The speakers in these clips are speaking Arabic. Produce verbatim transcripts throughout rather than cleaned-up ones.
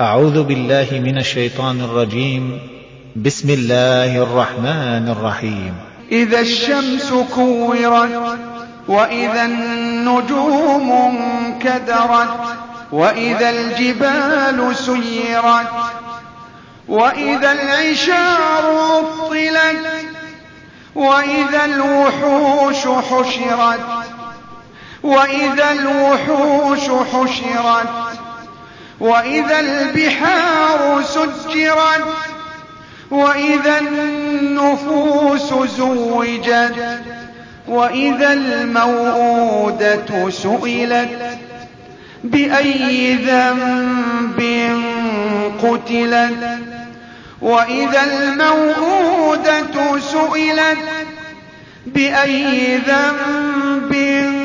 أعوذ بالله من الشيطان الرجيم. بسم الله الرحمن الرحيم. إذا الشمس كورت وإذا النجوم انكدرت وإذا الجبال سيرت وإذا العشار عطلت وإذا الوحوش حشرت وإذا الوحوش حشرت وإذا البحار سجرت وإذا النفوس زوجت وإذا الموءودة سئلت بأي ذنب قتلت وإذا الموءودة سئلت بأي ذنب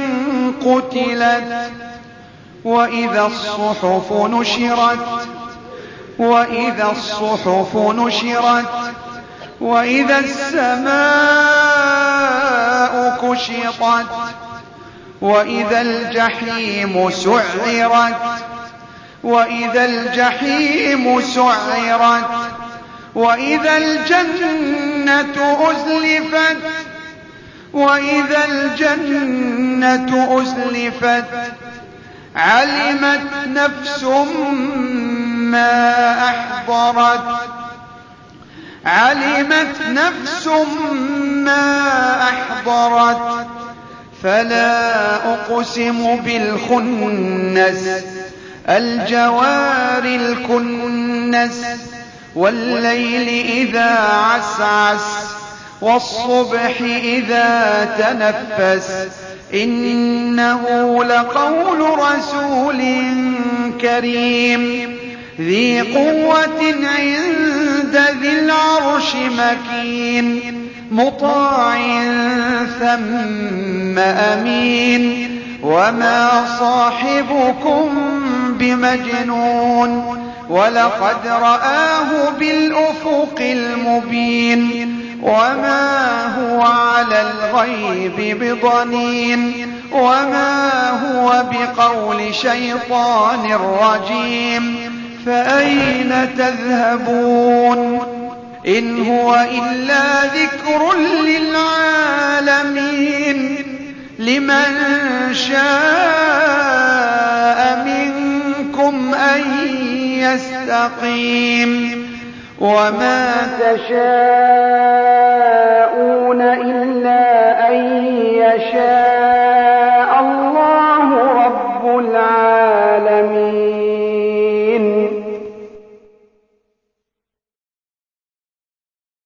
قتلت وإذا الصحف نشرت وإذا الصحف نشرت وإذا السماء كشطت وإذا الجحيم سعرت وإذا الجحيم سعرت وإذا الجنة أزلفت وإذا الجنة أزلفت علمت نفس ما أحضرت علمت نفس ما أحضرت فلا أقسم بالخنس الجوار الكنس والليل إذا عسعس والصبح إذا تنفس إنه لقول رسول كريم ذي قوة عند ذي العرش مكين مطاع ثم أمين وما صاحبكم بمجنون ولقد رآه بالأفق المبين وما هو على الغيب بضنين وما هو بقول شيطان رجيم فأين تذهبون إن هو إلا ذكر للعالمين لمن شاء منكم أن يستقيم وما تشاءون إلا أن يشاء